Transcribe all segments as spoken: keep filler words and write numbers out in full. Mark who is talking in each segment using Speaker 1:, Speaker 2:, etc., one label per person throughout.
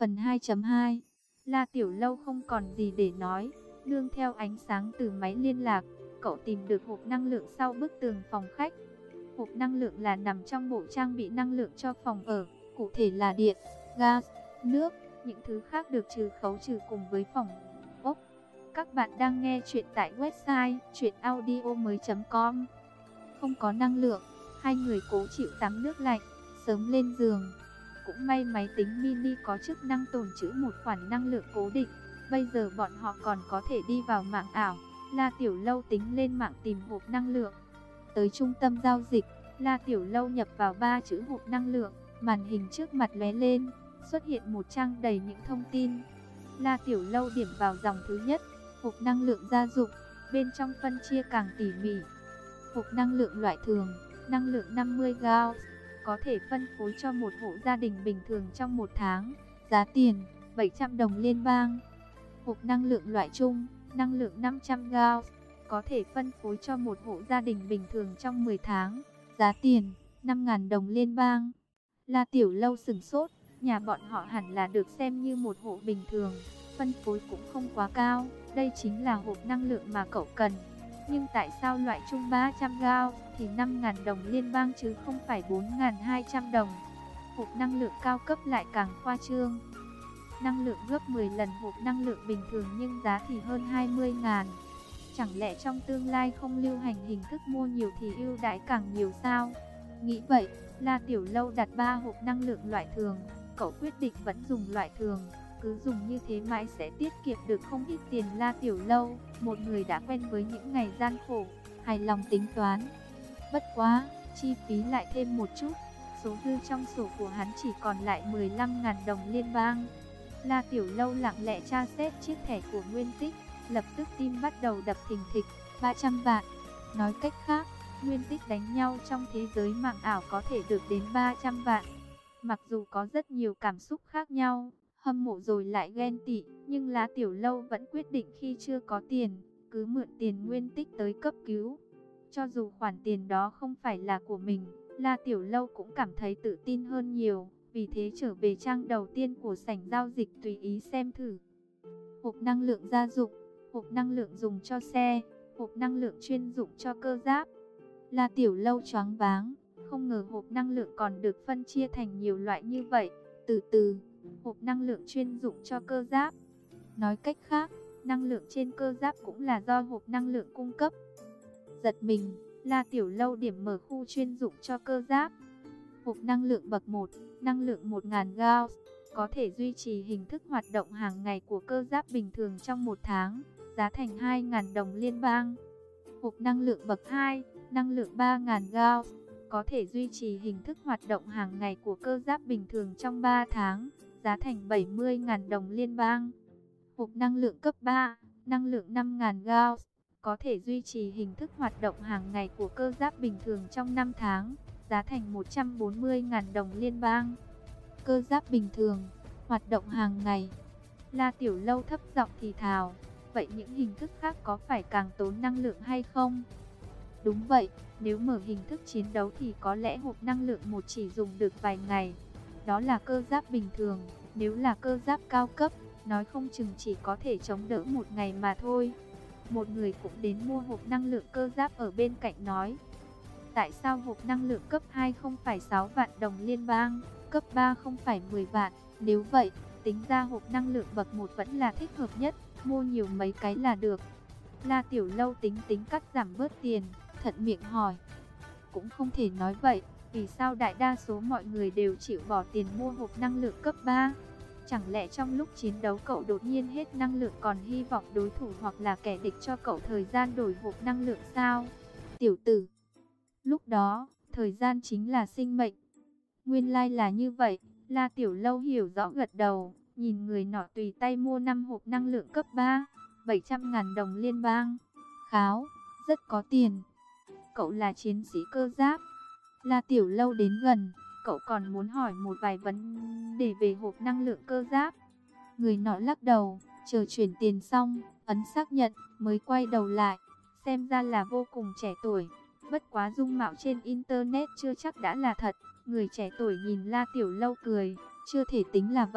Speaker 1: Phần hai chấm hai. La Tiểu Lâu không còn gì để nói, nương theo ánh sáng từ máy liên lạc, cậu tìm được hộp năng lượng sau bức tường phòng khách. Hộp năng lượng là nằm trong bộ trang bị năng lượng cho phòng ở, cụ thể là điện, gas, nước, những thứ khác được trừ khấu trừ cùng với phòng ốc. Các bạn đang nghe chuyện tại website truyện audio mới chấm com. Không có năng lượng, hai người cố chịu tắm nước lạnh, sớm lên giường. Cũng may máy tính mini có chức năng tồn trữ một khoản năng lượng cố định. Bây giờ bọn họ còn có thể đi vào mạng ảo. La Tiểu Lâu tính lên mạng tìm hộp năng lượng. Tới trung tâm giao dịch, La Tiểu Lâu nhập vào ba chữ hộp năng lượng. Màn hình trước mặt lóe lên, xuất hiện một trang đầy những thông tin. La Tiểu Lâu điểm vào dòng thứ nhất, hộp năng lượng gia dụng. Bên trong phân chia càng tỉ mỉ. Hộp năng lượng loại thường, năng lượng năm mươi gauss, có thể phân phối cho một hộ gia đình bình thường trong một tháng. Giá tiền bảy trăm đồng liên bang. Hộp năng lượng loại trung, năng lượng năm trăm gauss, có thể phân phối cho một hộ gia đình bình thường trong mười tháng. Giá tiền năm nghìn đồng liên bang. La Tiểu Lâu sửng sốt, nhà bọn họ hẳn là được xem như một hộ bình thường, phân phối cũng không quá cao. Đây chính là hộp năng lượng mà cậu cần. Nhưng tại sao loại trung ba trăm gauss thì năm nghìn đồng liên bang chứ không phải bốn nghìn hai trăm đồng? Hộp năng lượng cao cấp lại càng khoa trương. Năng lượng gấp mười lần hộp năng lượng bình thường nhưng giá thì hơn hai mươi nghìn. Chẳng lẽ trong tương lai không lưu hành hình thức mua nhiều thì ưu đãi càng nhiều sao? Nghĩ vậy, La Tiểu Lâu đặt ba hộp năng lượng loại thường. Cậu quyết định vẫn dùng loại thường. Cứ dùng như thế mãi sẽ tiết kiệm được không ít tiền. La Tiểu Lâu, một người đã quen với những ngày gian khổ, hài lòng tính toán. Bất quá, chi phí lại thêm một chút. Số dư trong sổ của hắn chỉ còn lại mười lăm nghìn đồng liên bang. La Tiểu Lâu lặng lẽ tra xét chiếc thẻ của Nguyên Tích, lập tức tim bắt đầu đập thình thịch. Ba trăm vạn. Nói cách khác, Nguyên Tích đánh nhau trong thế giới mạng ảo có thể được đến ba trăm vạn. Mặc dù có rất nhiều cảm xúc khác nhau, hâm mộ rồi lại ghen tị, nhưng La Tiểu Lâu vẫn quyết định khi chưa có tiền, cứ mượn tiền Nguyên Tích tới cấp cứu. Cho dù khoản tiền đó không phải là của mình, La Tiểu Lâu cũng cảm thấy tự tin hơn nhiều. Vì thế trở về trang đầu tiên của sảnh giao dịch tùy ý xem thử. Hộp năng lượng gia dụng, hộp năng lượng dùng cho xe, hộp năng lượng chuyên dụng cho cơ giáp. La Tiểu Lâu choáng váng, không ngờ hộp năng lượng còn được phân chia thành nhiều loại như vậy. Từ từ, hộp năng lượng chuyên dụng cho cơ giáp. Nói cách khác, năng lượng trên cơ giáp cũng là do hộp năng lượng cung cấp. Giật mình, La Tiểu Lâu điểm mở khu chuyên dụng cho cơ giáp. Hộp năng lượng bậc một, năng lượng một nghìn gauss, có thể duy trì hình thức hoạt động hàng ngày của cơ giáp bình thường trong một tháng, giá thành hai nghìn đồng liên bang. Hộp năng lượng bậc hai, năng lượng ba nghìn gauss, có thể duy trì hình thức hoạt động hàng ngày của cơ giáp bình thường trong ba tháng, giá thành bảy mươi nghìn đồng liên bang. Hộp năng lượng cấp ba, năng lượng năm nghìn gauss, có thể duy trì hình thức hoạt động hàng ngày của cơ giáp bình thường trong năm tháng, giá thành một trăm bốn mươi nghìn đồng liên bang. Cơ giáp bình thường, hoạt động hàng ngày. La Tiểu Lâu thấp giọng thì thào, vậy những hình thức khác có phải càng tốn năng lượng hay không? Đúng vậy, nếu mở hình thức chiến đấu thì có lẽ hộp năng lượng một chỉ dùng được vài ngày. Đó là cơ giáp bình thường, nếu là cơ giáp cao cấp, nói không chừng chỉ có thể chống đỡ một ngày mà thôi. Một người cũng đến mua hộp năng lượng cơ giáp ở bên cạnh nói, tại sao hộp năng lượng cấp hai không phải sáu vạn đồng liên bang, cấp ba không phải mười vạn? Nếu vậy, tính ra hộp năng lượng bậc một vẫn là thích hợp nhất, mua nhiều mấy cái là được. La Tiểu Lâu tính tính cắt giảm bớt tiền, thận miệng hỏi. Cũng không thể nói vậy, vì sao đại đa số mọi người đều chịu bỏ tiền mua hộp năng lượng cấp ba? Chẳng lẽ trong lúc chiến đấu cậu đột nhiên hết năng lượng còn hy vọng đối thủ hoặc là kẻ địch cho cậu thời gian đổi hộp năng lượng sao? Tiểu tử, lúc đó, thời gian chính là sinh mệnh. Nguyên lai là như vậy. La Tiểu Lâu hiểu rõ gật đầu, nhìn người nọ tùy tay mua năm hộp năng lượng cấp ba, bảy trăm nghìn đồng liên bang. Kháo, rất có tiền. Cậu là chiến sĩ cơ giáp. La Tiểu Lâu đến gần, cậu còn muốn hỏi một vài vấn đề về hộp năng lượng cơ giáp. Người nọ lắc đầu, chờ chuyển tiền xong, ấn xác nhận, mới quay đầu lại. Xem ra là vô cùng trẻ tuổi. Bất quá dung mạo trên internet chưa chắc đã là thật. Người trẻ tuổi nhìn La Tiểu Lâu cười, chưa thể tính là vậy.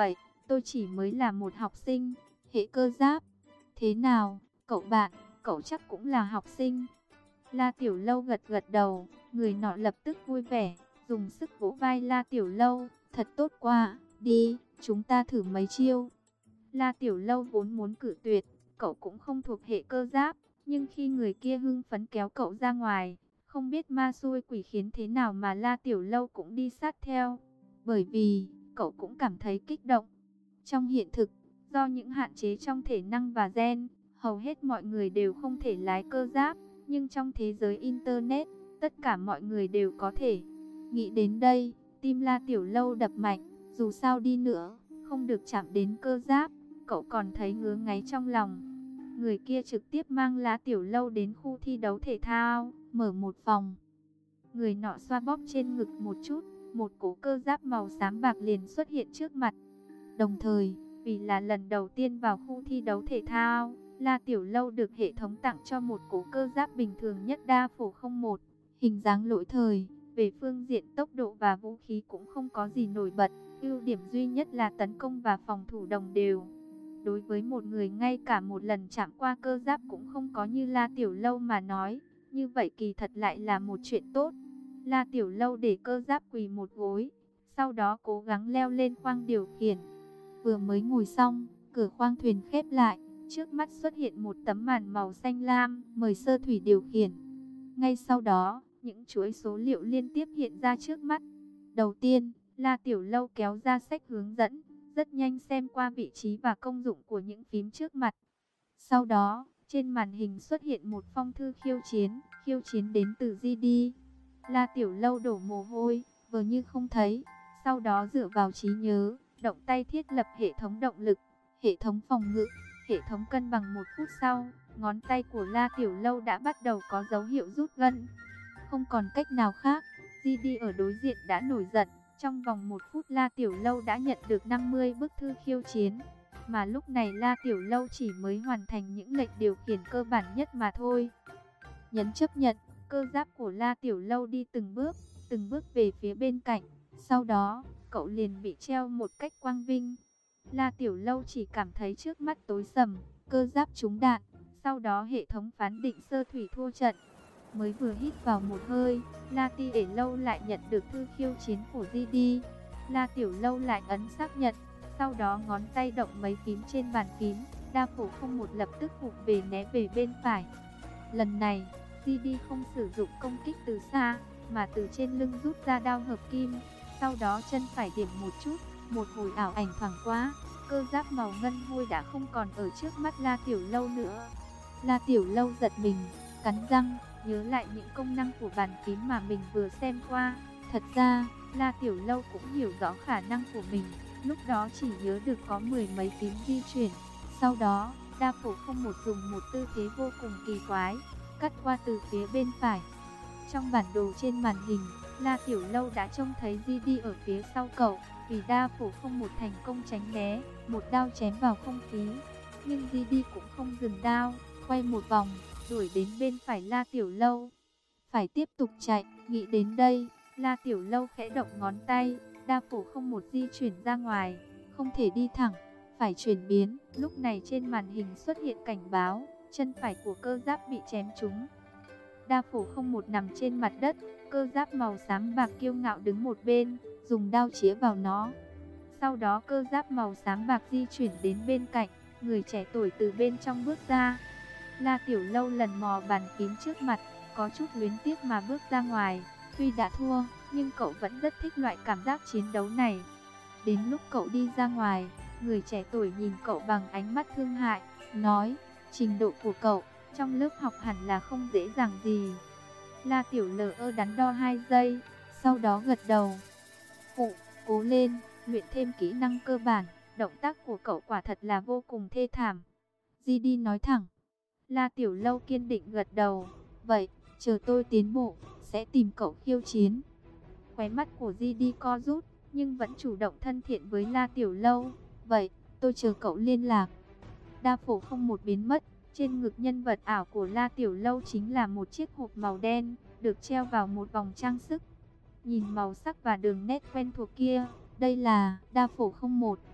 Speaker 1: tôi chỉ mới là một học sinh, hệ cơ giáp. Thế nào, cậu bạn, cậu chắc cũng là học sinh. La Tiểu Lâu gật gật đầu, người nọ lập tức vui vẻ, dùng sức vỗ vai La Tiểu Lâu, thật tốt quá, đi, chúng ta thử mấy chiêu. La Tiểu Lâu vốn muốn cự tuyệt, cậu cũng không thuộc hệ cơ giáp, nhưng khi người kia hưng phấn kéo cậu ra ngoài, không biết ma xui quỷ khiến thế nào mà La Tiểu Lâu cũng đi sát theo, bởi vì cậu cũng cảm thấy kích động. Trong hiện thực, do những hạn chế trong thể năng và gen, hầu hết mọi người đều không thể lái cơ giáp, nhưng trong thế giới Internet, tất cả mọi người đều có thể. Nghĩ đến đây, tim La Tiểu Lâu đập mạnh, dù sao đi nữa, không được chạm đến cơ giáp, cậu còn thấy ngứa ngáy trong lòng. Người kia trực tiếp mang La Tiểu Lâu đến khu thi đấu thể thao, mở một phòng. Người nọ xoa bóp trên ngực một chút, một cỗ cơ giáp màu xám bạc liền xuất hiện trước mặt. Đồng thời, vì là lần đầu tiên vào khu thi đấu thể thao, La Tiểu Lâu được hệ thống tặng cho một cỗ cơ giáp bình thường nhất đa phổ không một, hình dáng lỗi thời, về phương diện tốc độ và vũ khí cũng không có gì nổi bật, ưu điểm duy nhất là tấn công và phòng thủ đồng đều. Đối với một người ngay cả một lần chạm qua cơ giáp cũng không có như La Tiểu Lâu mà nói, như vậy kỳ thật lại là một chuyện tốt. La Tiểu Lâu để cơ giáp quỳ một gối, sau đó cố gắng leo lên khoang điều khiển. Vừa mới ngồi xong, cửa khoang thuyền khép lại, trước mắt xuất hiện một tấm màn màu xanh lam, mời Sơ Thủy điều khiển. Ngay sau đó, những chuỗi số liệu liên tiếp hiện ra trước mắt. Đầu tiên, La Tiểu Lâu kéo ra sách hướng dẫn, rất nhanh xem qua vị trí và công dụng của những phím trước mặt. Sau đó, trên màn hình xuất hiện một phong thư khiêu chiến, khiêu chiến đến từ giê đê. La Tiểu Lâu đổ mồ hôi, vờ như không thấy, sau đó dựa vào trí nhớ, động tay thiết lập hệ thống động lực, hệ thống phòng ngự, hệ thống cân bằng. Một phút sau, ngón tay của La Tiểu Lâu đã bắt đầu có dấu hiệu rút gân. Không còn cách nào khác, giê đê ở đối diện đã nổi giận. Trong vòng một phút La Tiểu Lâu đã nhận được năm mươi bức thư khiêu chiến, mà lúc này La Tiểu Lâu chỉ mới hoàn thành những lệnh điều khiển cơ bản nhất mà thôi. Nhấn chấp nhận, cơ giáp của La Tiểu Lâu đi từng bước, từng bước về phía bên cạnh, sau đó, cậu liền bị treo một cách quang vinh. La Tiểu Lâu chỉ cảm thấy trước mắt tối sầm, cơ giáp trúng đạn, sau đó hệ thống phán định Sơ Thủy thua trận. Mới vừa hít vào một hơi, La Tiểu Lâu lại nhận được thư khiêu chiến của giê đê. La Tiểu Lâu lại ấn xác nhận, sau đó ngón tay động mấy phím trên bàn phím, đa phổ không một lập tức hụt về né về bên phải. Lần này, giê đê không sử dụng công kích từ xa, mà từ trên lưng rút ra đao hợp kim, sau đó chân phải điểm một chút, một hồi ảo ảnh thoáng qua, cơ giáp màu ngân hôi đã không còn ở trước mắt La Tiểu Lâu nữa. La Tiểu Lâu giật mình, cắn răng, nhớ lại những công năng của bàn phím mà mình vừa xem qua. Thật ra, La Tiểu Lâu cũng hiểu rõ khả năng của mình, lúc đó chỉ nhớ được có mười mấy phím di chuyển. Sau đó, đa phổ không một dùng một tư thế vô cùng kỳ quái, cắt qua từ phía bên phải. Trong bản đồ trên màn hình, La Tiểu Lâu đã trông thấy giê đê ở phía sau cậu, vì đa phổ không một thành công tránh né, một đao chém vào không khí. Nhưng giê đê cũng không dừng đao, quay một vòng, đuổi đến bên phải La Tiểu Lâu. Phải tiếp tục chạy, nghĩ đến đây, La Tiểu Lâu khẽ động ngón tay, đa phổ không một di chuyển ra ngoài, không thể đi thẳng, phải chuyển biến. Lúc này trên màn hình xuất hiện cảnh báo, chân phải của cơ giáp bị chém trúng. Đa phổ không một nằm trên mặt đất, cơ giáp màu xám bạc kiêu ngạo đứng một bên, dùng đao chĩa vào nó. Sau đó cơ giáp màu xám bạc di chuyển đến bên cạnh, người trẻ tuổi từ bên trong bước ra. La Tiểu Lâu lần mò bàn phím trước mặt, có chút luyến tiếc mà bước ra ngoài. Tuy đã thua, nhưng cậu vẫn rất thích loại cảm giác chiến đấu này. Đến lúc cậu đi ra ngoài, người trẻ tuổi nhìn cậu bằng ánh mắt thương hại, nói, trình độ của cậu trong lớp học hẳn là không dễ dàng gì. La Tiểu Lơ ơ đắn đo hai giây, sau đó gật đầu. Phụ, cố lên, luyện thêm kỹ năng cơ bản, động tác của cậu quả thật là vô cùng thê thảm. giê đê nói thẳng. La Tiểu Lâu kiên định gật đầu. Vậy, chờ tôi tiến bộ, sẽ tìm cậu khiêu chiến. Khóe mắt của giê đê co rút, nhưng vẫn chủ động thân thiện với La Tiểu Lâu. Vậy, tôi chờ cậu liên lạc. Đa phổ không một biến mất. Trên ngực nhân vật ảo của La Tiểu Lâu chính là một chiếc hộp màu đen, được treo vào một vòng trang sức. Nhìn màu sắc và đường nét quen thuộc kia, đây là đa phổ không một.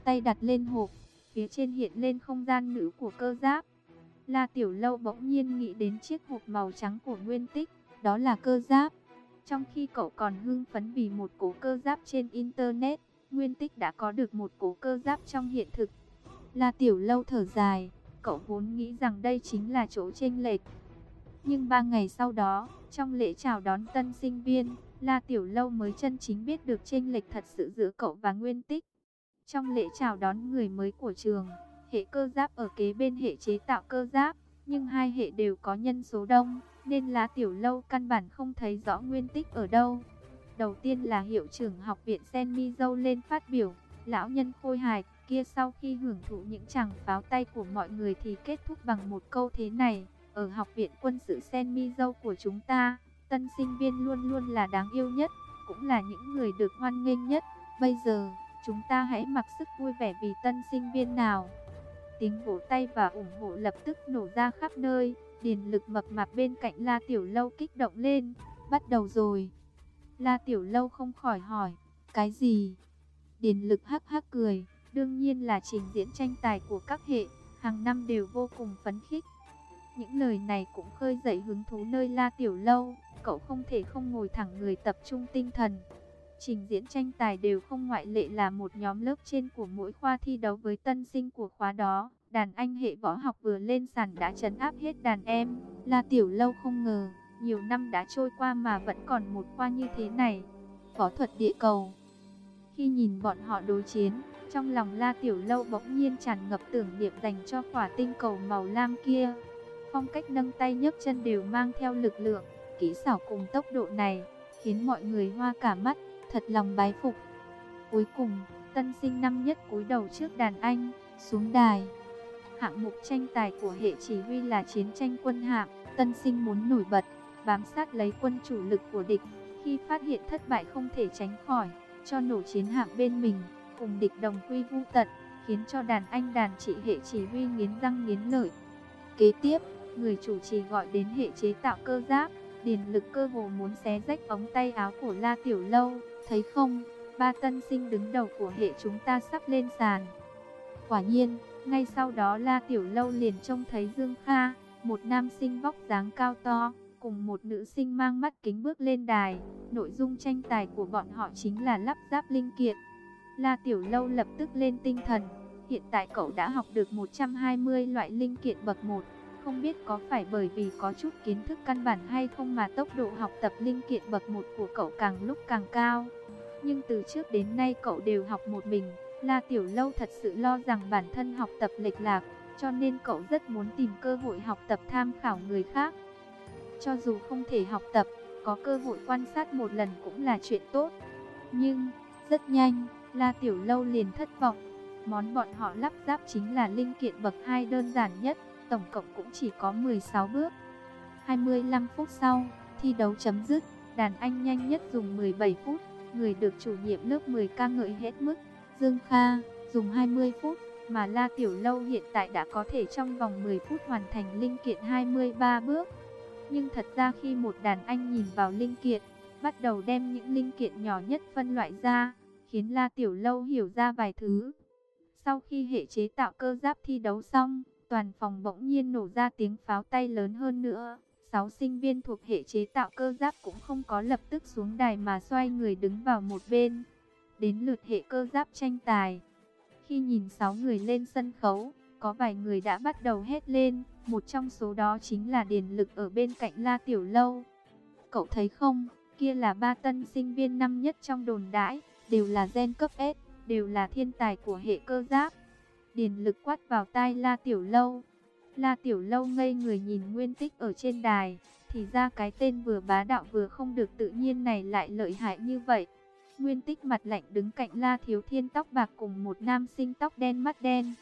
Speaker 1: tay đặt lên hộp, phía trên hiện lên không gian nữ của cơ giáp. La Tiểu Lâu bỗng nhiên nghĩ đến chiếc hộp màu trắng của Nguyên Tích, đó là cơ giáp. Trong khi cậu còn hưng phấn vì một cố cơ giáp trên Internet, Nguyên Tích đã có được một cố cơ giáp trong hiện thực. La Tiểu Lâu thở dài, cậu vốn nghĩ rằng đây chính là chỗ chênh lệch. Nhưng ba ngày sau đó, trong lễ chào đón tân sinh viên, La Tiểu Lâu mới chân chính biết được chênh lệch thật sự giữa cậu và Nguyên Tích. Trong lễ chào đón người mới của trường, hệ cơ giáp ở kế bên hệ chế tạo cơ giáp, nhưng hai hệ đều có nhân số đông, nên La Tiểu Lâu căn bản không thấy rõ Nguyên Tích ở đâu. Đầu tiên là hiệu trưởng học viện Sen Mi Dâu lên phát biểu, lão nhân khôi hài kia sau khi hưởng thụ những tràng pháo tay của mọi người thì kết thúc bằng một câu thế này: ở học viện quân sự Sen Mi Dâu của chúng ta, tân sinh viên luôn luôn là đáng yêu nhất, cũng là những người được hoan nghênh nhất. Bây giờ, chúng ta hãy mặc sức vui vẻ vì tân sinh viên nào. Tiếng vỗ tay và ủng hộ lập tức nổ ra khắp nơi. Điền Lực mập mạp bên cạnh La Tiểu Lâu kích động lên. Bắt đầu rồi. La Tiểu Lâu không khỏi hỏi, cái gì? Điền Lực hắc hắc cười, đương nhiên là trình diễn tranh tài của các hệ, hàng năm đều vô cùng phấn khích. Những lời này cũng khơi dậy hứng thú nơi La Tiểu Lâu, cậu không thể không ngồi thẳng người tập trung tinh thần. Trình diễn tranh tài đều không ngoại lệ là một nhóm lớp trên của mỗi khoa thi đấu với tân sinh của khóa đó. Đàn anh hệ võ học vừa lên sàn đã trấn áp hết đàn em. La Tiểu Lâu không ngờ, nhiều năm đã trôi qua mà vẫn còn một khoa như thế này. Võ thuật địa cầu. Khi nhìn bọn họ đối chiến, trong lòng La Tiểu Lâu bỗng nhiên tràn ngập tưởng niệm dành cho quả tinh cầu màu lam kia. Phong cách nâng tay nhấc chân đều mang theo lực lượng, kỹ xảo cùng tốc độ này, khiến mọi người hoa cả mắt, thật lòng bái phục. Cuối cùng, tân sinh năm nhất cúi đầu trước đàn anh, xuống đài. Hạng mục tranh tài của hệ chỉ huy là chiến tranh quân hạm, tân sinh muốn nổi bật, bám sát lấy quân chủ lực của địch, khi phát hiện thất bại không thể tránh khỏi, cho nổ chiến hạm bên mình, cùng địch đồng quy vu tận, khiến cho đàn anh đàn chị hệ chỉ huy nghiến răng nghiến lợi. Kế tiếp, người chủ trì gọi đến hệ chế tạo cơ giáp. Điền Lực cơ hồ muốn xé rách ống tay áo của La Tiểu Lâu, thấy không, ba tân sinh đứng đầu của hệ chúng ta sắp lên sàn. Quả nhiên, ngay sau đó La Tiểu Lâu liền trông thấy Dương Kha, một nam sinh vóc dáng cao to, cùng một nữ sinh mang mắt kính bước lên đài. Nội dung tranh tài của bọn họ chính là lắp ráp linh kiện. La Tiểu Lâu lập tức lên tinh thần, hiện tại cậu đã học được một trăm hai mươi loại linh kiện bậc một. Không biết có phải bởi vì có chút kiến thức căn bản hay không mà tốc độ học tập linh kiện bậc một của cậu càng lúc càng cao. Nhưng từ trước đến nay cậu đều học một mình. La Tiểu Lâu thật sự lo rằng bản thân học tập lệch lạc, cho nên cậu rất muốn tìm cơ hội học tập tham khảo người khác. Cho dù không thể học tập, có cơ hội quan sát một lần cũng là chuyện tốt. Nhưng, rất nhanh, La Tiểu Lâu liền thất vọng. Món bọn họ lắp ráp chính là linh kiện bậc hai đơn giản nhất. Tổng cộng cũng chỉ có mười sáu bước. hai mươi lăm phút sau, thi đấu chấm dứt. Đàn anh nhanh nhất dùng mười bảy phút. Người được chủ nhiệm lớp mười ca ngợi hết mức. Dương Kha dùng hai mươi phút, mà La Tiểu Lâu hiện tại đã có thể trong vòng mười phút hoàn thành linh kiện hai mươi ba bước. Nhưng thật ra khi một đàn anh nhìn vào linh kiện, bắt đầu đem những linh kiện nhỏ nhất phân loại ra, khiến La Tiểu Lâu hiểu ra vài thứ. Sau khi hệ chế tạo cơ giáp thi đấu xong, toàn phòng bỗng nhiên nổ ra tiếng pháo tay lớn hơn nữa. Sáu sinh viên thuộc hệ chế tạo cơ giáp cũng không có lập tức xuống đài mà xoay người đứng vào một bên. Đến lượt hệ cơ giáp tranh tài. Khi nhìn sáu người lên sân khấu, có vài người đã bắt đầu hét lên. Một trong số đó chính là Điền Lực ở bên cạnh La Tiểu Lâu. Cậu thấy không, kia là ba tân sinh viên năm nhất trong đồn đãi, đều là gen cấp S, đều là thiên tài của hệ cơ giáp. Điền Lực quát vào tai La Tiểu Lâu. La Tiểu Lâu ngây người nhìn Nguyên Tích ở trên đài, thì ra cái tên vừa bá đạo vừa không được tự nhiên này lại lợi hại như vậy. Nguyên Tích mặt lạnh đứng cạnh La Thiếu Thiên tóc bạc cùng một nam sinh tóc đen mắt đen.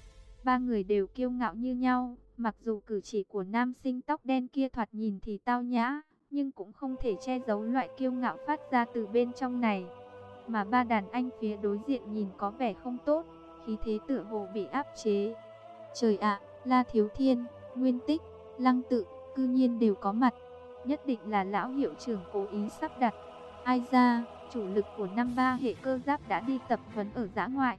Speaker 1: Ba người đều kiêu ngạo như nhau, mặc dù cử chỉ của nam sinh tóc đen kia thoạt nhìn thì tao nhã, nhưng cũng không thể che giấu loại kiêu ngạo phát ra từ bên trong này. Mà ba đàn anh phía đối diện nhìn có vẻ không tốt, khí thế tựa hồ bị áp chế. Trời ạ, La Thiếu Thiên, Nguyên Tích, Lăng Tự, cư nhiên đều có mặt. Nhất định là lão hiệu trưởng cố ý sắp đặt. Ai ra, chủ lực của năm ba hệ cơ giáp đã đi tập huấn ở dã ngoại.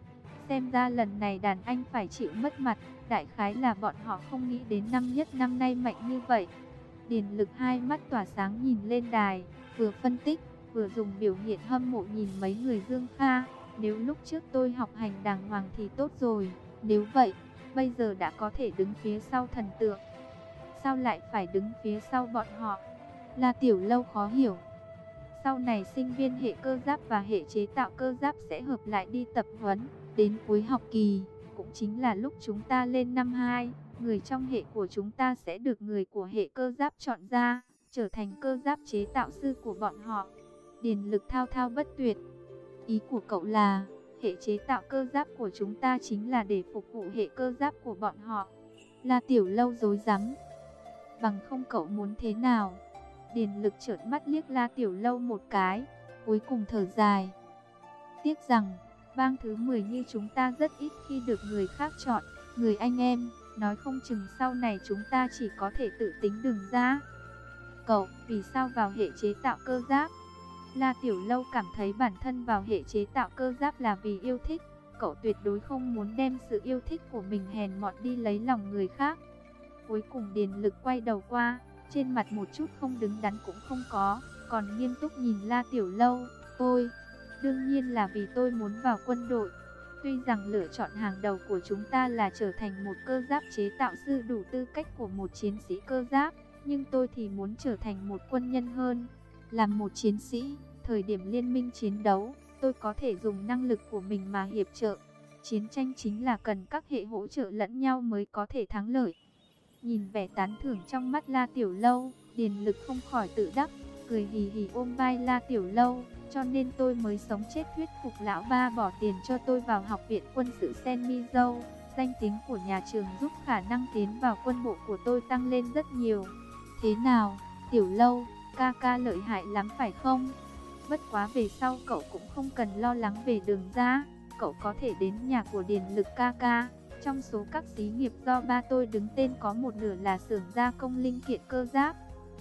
Speaker 1: Xem ra lần này đàn anh phải chịu mất mặt, đại khái là bọn họ không nghĩ đến năm nhất năm nay mạnh như vậy. Điền Lực hai mắt tỏa sáng nhìn lên đài, vừa phân tích, vừa dùng biểu hiện hâm mộ nhìn mấy người Dương Kha. Nếu lúc trước tôi học hành đàng hoàng thì tốt rồi, nếu vậy, bây giờ đã có thể đứng phía sau thần tượng. Sao lại phải đứng phía sau bọn họ? La Tiểu Lâu khó hiểu. Sau này sinh viên hệ cơ giáp và hệ chế tạo cơ giáp sẽ hợp lại đi tập huấn, đến cuối học kỳ, cũng chính là lúc chúng ta lên năm hai, người trong hệ của chúng ta sẽ được người của hệ cơ giáp chọn ra, trở thành cơ giáp chế tạo sư của bọn họ. Điền Lực thao thao bất tuyệt. Ý của cậu là, hệ chế tạo cơ giáp của chúng ta chính là để phục vụ hệ cơ giáp của bọn họ. La Tiểu Lâu rối rắm. Bằng không cậu muốn thế nào? Điền Lực trợn mắt liếc La Tiểu Lâu một cái, cuối cùng thở dài. Tiếc rằng, bang thứ mười như chúng ta rất ít khi được người khác chọn, người anh em, nói không chừng sau này chúng ta chỉ có thể tự tính đường ra. Cậu, vì sao vào hệ chế tạo cơ giáp? La Tiểu Lâu cảm thấy bản thân vào hệ chế tạo cơ giáp là vì yêu thích, cậu tuyệt đối không muốn đem sự yêu thích của mình hèn mọn đi lấy lòng người khác. Cuối cùng Điền Lực quay đầu qua, trên mặt một chút không đứng đắn cũng không có, còn nghiêm túc nhìn La Tiểu Lâu. Tôi, đương nhiên là vì tôi muốn vào quân đội. Tuy rằng lựa chọn hàng đầu của chúng ta là trở thành một cơ giáp chế tạo sư đủ tư cách của một chiến sĩ cơ giáp, nhưng tôi thì muốn trở thành một quân nhân hơn. Làm một chiến sĩ, thời điểm liên minh chiến đấu, tôi có thể dùng năng lực của mình mà hiệp trợ. Chiến tranh chính là cần các hệ hỗ trợ lẫn nhau mới có thể thắng lợi. Nhìn vẻ tán thưởng trong mắt La Tiểu Lâu, Điền Lực không khỏi tự đắc, cười hì hì ôm vai La Tiểu Lâu. Cho nên tôi mới sống chết thuyết phục lão ba bỏ tiền cho tôi vào học viện quân sự Sen Mi Dâu. Danh tiếng của nhà trường giúp khả năng tiến vào quân bộ của tôi tăng lên rất nhiều. Thế nào, Tiểu Lâu, ca ca lợi hại lắm phải không? Bất quá về sau cậu cũng không cần lo lắng về đường ra, cậu có thể đến nhà của Điền Lực ca ca. Trong số các xí nghiệp do ba tôi đứng tên có một nửa là xưởng gia công linh kiện cơ giáp.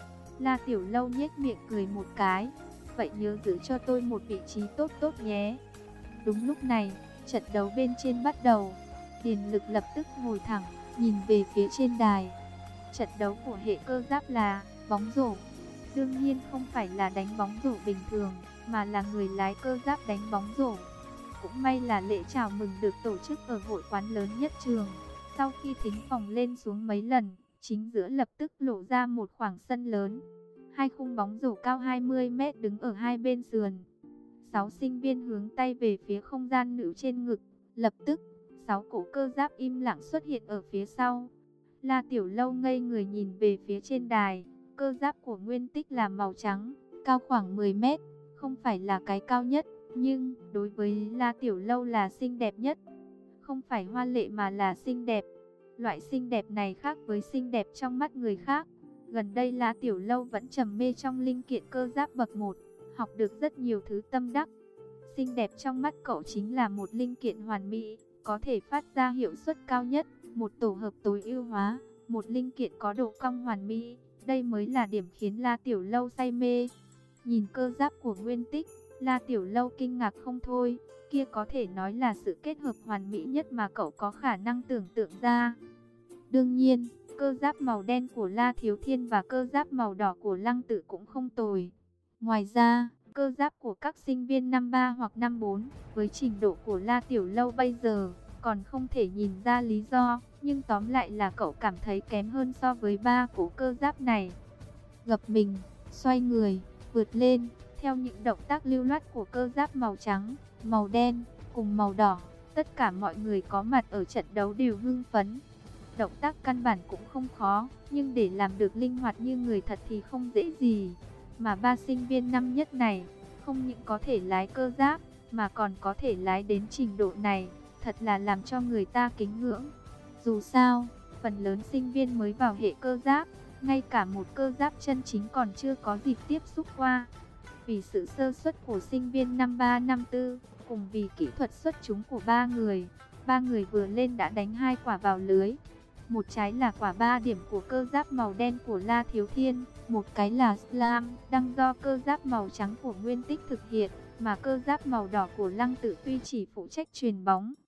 Speaker 1: La Tiểu Lâu nhếch miệng cười một cái. Vậy nhớ giữ cho tôi một vị trí tốt tốt nhé. Đúng lúc này, trận đấu bên trên bắt đầu. Điền Lực lập tức ngồi thẳng, nhìn về phía trên đài. Trận đấu của hệ cơ giáp là bóng rổ. Đương nhiên không phải là đánh bóng rổ bình thường, mà là người lái cơ giáp đánh bóng rổ. Cũng may là lễ chào mừng được tổ chức ở hội quán lớn nhất trường. Sau khi thính phòng lên xuống mấy lần, chính giữa lập tức lộ ra một khoảng sân lớn. Hai khung bóng rổ cao hai mươi mét đứng ở hai bên sườn. Sáu sinh viên hướng tay về phía không gian nữ trên ngực. Lập tức, sáu cổ cơ giáp im lặng xuất hiện ở phía sau. La Tiểu Lâu ngây người nhìn về phía trên đài. Cơ giáp của Nguyên Tích là màu trắng, cao khoảng mười mét. Không phải là cái cao nhất, nhưng đối với La Tiểu Lâu là xinh đẹp nhất. Không phải hoa lệ mà là xinh đẹp. Loại xinh đẹp này khác với xinh đẹp trong mắt người khác. Gần đây La Tiểu Lâu vẫn trầm mê trong linh kiện cơ giáp bậc một, học được rất nhiều thứ tâm đắc. Xinh đẹp trong mắt cậu chính là một linh kiện hoàn mỹ, có thể phát ra hiệu suất cao nhất, một tổ hợp tối ưu hóa, một linh kiện có độ cong hoàn mỹ. Đây mới là điểm khiến La Tiểu Lâu say mê. Nhìn cơ giáp của Nguyên Tích, La Tiểu Lâu kinh ngạc không thôi, kia có thể nói là sự kết hợp hoàn mỹ nhất mà cậu có khả năng tưởng tượng ra. Đương nhiên, cơ giáp màu đen của La Thiếu Thiên và cơ giáp màu đỏ của Lăng Tự cũng không tồi. Ngoài ra, cơ giáp của các sinh viên năm ba hoặc năm bốn, với trình độ của La Tiểu Lâu bây giờ, còn không thể nhìn ra lý do, nhưng tóm lại là cậu cảm thấy kém hơn so với ba cổ cơ giáp này. Gập mình, xoay người, vượt lên, theo những động tác lưu loát của cơ giáp màu trắng, màu đen, cùng màu đỏ, tất cả mọi người có mặt ở trận đấu đều hưng phấn. Động tác căn bản cũng không khó, nhưng để làm được linh hoạt như người thật thì không dễ gì. Mà ba sinh viên năm nhất này, không những có thể lái cơ giáp, mà còn có thể lái đến trình độ này, thật là làm cho người ta kính ngưỡng. Dù sao, phần lớn sinh viên mới vào hệ cơ giáp, ngay cả một cơ giáp chân chính còn chưa có dịp tiếp xúc qua. Vì sự sơ suất của sinh viên năm ba năm tư, cùng vì kỹ thuật xuất chúng của ba người, ba người vừa lên đã đánh hai quả vào lưới. Một trái là quả ba điểm của cơ giáp màu đen của La Thiếu Thiên, một cái là slam đang do cơ giáp màu trắng của Nguyên Tích thực hiện, mà cơ giáp màu đỏ của Lăng Tự tuy chỉ phụ trách chuyền bóng,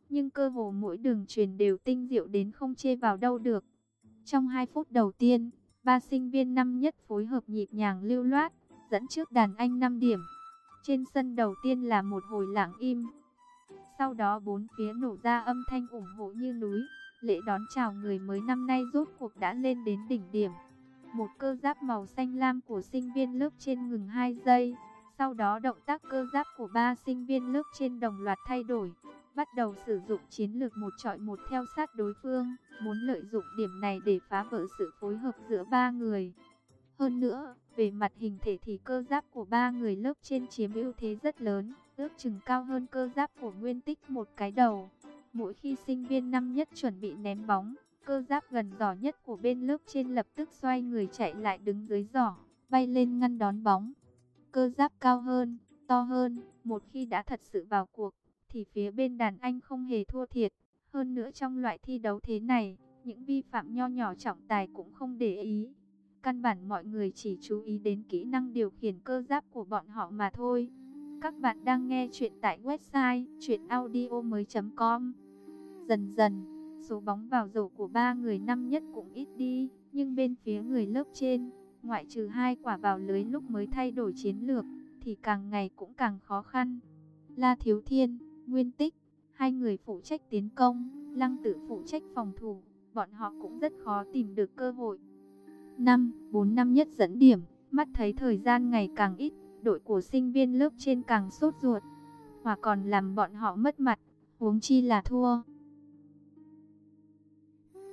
Speaker 1: nhưng cơ hồ mỗi đường truyền đều tinh diệu đến không chê vào đâu được. Trong hai phút đầu tiên, ba sinh viên năm nhất phối hợp nhịp nhàng lưu loát, dẫn trước đàn anh năm điểm. Trên sân đầu tiên là một hồi lặng im. Sau đó bốn phía nổ ra âm thanh ủng hộ như núi. Lễ đón chào người mới năm nay rốt cuộc đã lên đến đỉnh điểm. Một cơ giáp màu xanh lam của sinh viên lớp trên ngừng hai giây. Sau đó động tác cơ giáp của ba sinh viên lớp trên đồng loạt thay đổi. Bắt đầu sử dụng chiến lược một chọi một theo sát đối phương. Muốn lợi dụng điểm này để phá vỡ sự phối hợp giữa ba người. Hơn nữa, về mặt hình thể thì cơ giáp của ba người lớp trên chiếm ưu thế rất lớn. Ước chừng cao hơn cơ giáp của Nguyên Tích một cái đầu. Mỗi khi sinh viên năm nhất chuẩn bị ném bóng, cơ giáp gần giỏ nhất của bên lớp trên lập tức xoay người chạy lại đứng dưới giỏ, bay lên ngăn đón bóng. Cơ giáp cao hơn, to hơn, một khi đã thật sự vào cuộc, thì phía bên đàn anh không hề thua thiệt. Hơn nữa trong loại thi đấu thế này, những vi phạm nho nhỏ trọng tài cũng không để ý. Căn bản mọi người chỉ chú ý đến kỹ năng điều khiển cơ giáp của bọn họ mà thôi. Các bạn đang nghe chuyện tại website truyện audio mới chấm com. Dần dần, số bóng vào rổ của ba người năm nhất cũng ít đi, nhưng bên phía người lớp trên, ngoại trừ hai quả vào lưới lúc mới thay đổi chiến lược, thì càng ngày cũng càng khó khăn. La Thiếu Thiên, Nguyên Tích, hai người phụ trách tiến công, Lăng Tự phụ trách phòng thủ, bọn họ cũng rất khó tìm được cơ hội. Năm, bốn năm nhất dẫn điểm, mắt thấy thời gian ngày càng ít, đội của sinh viên lớp trên càng sốt ruột, và còn làm bọn họ mất mặt, huống chi là thua.